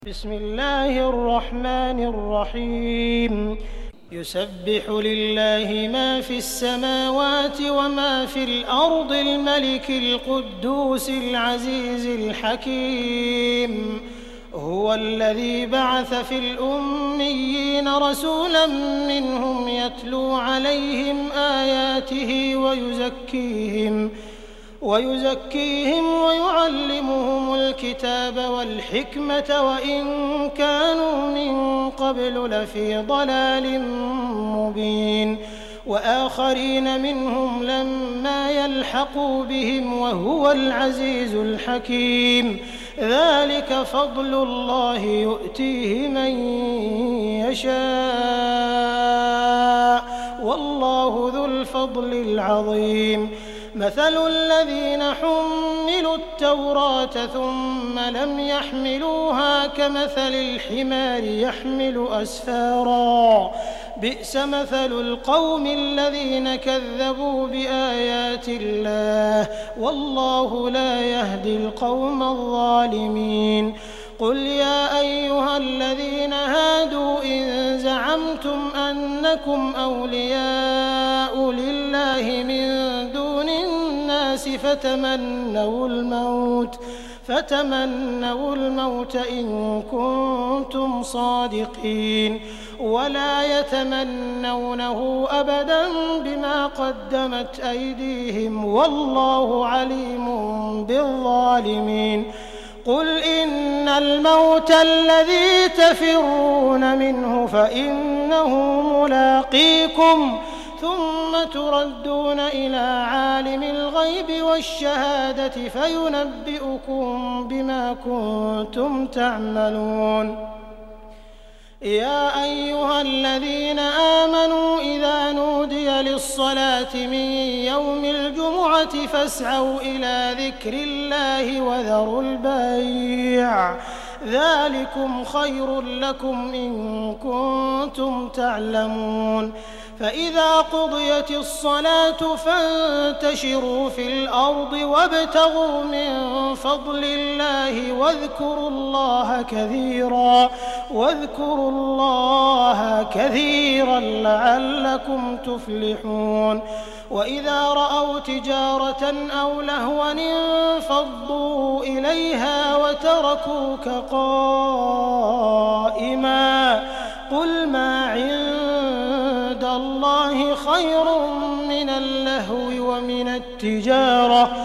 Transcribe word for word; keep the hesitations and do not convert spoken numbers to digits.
بسم الله الرحمن الرحيم يسبح لله ما في السماوات وما في الأرض الملك القدوس العزيز الحكيم هو الذي بعث في الأميين رسولا منهم يتلو عليهم آياته ويزكيهم ويزكيهم ويعلمهم الكتاب والحكمة وإن كانوا من قبل لفي ضلال مبين وآخرين منهم لما يلحقوا بهم وهو العزيز الحكيم ذلك فضل الله يؤتيه من يشاء والله ذو الفضل العظيم مثل الذين حملوا التوراة ثم لم يحملوها كمثل الحمار يحمل أسفارا بئس مثل القوم الذين كذبوا بآيات الله والله لا يهدي القوم الظالمين قل يا أيها الذين هادوا إن زعمتم أنكم أولياء لله من دون الناس فتمنوا الموت فتمنوا الموت إن كنتم صادقين ولا يتمنونه أبدا بما قدمت أيديهم والله عليم بالظالمين قل إن الموت الذي تفرون منه فإنه ملاقيكم ثم تردون إلى عالم الغيب والشهادة فينبئكم بما كنتم تعملون يا أيها الذين آمنوا إذا نودي للصلاة من يوم الجمعة فاسعوا إلى ذكر الله وذروا البيع ذلكم خير لكم إن كنتم تعلمون فإذا قضيت الصلاة فانتشروا في الأرض وابتغوا من فضل الله واذكروا الله كثيرا واذكروا الله كثيرا لعلكم تفلحون وإذا رأوا تجارة أو لهوا انفضوا إليها وتركوك قائما قل ما عند الله خير من اللهو ومن التجارة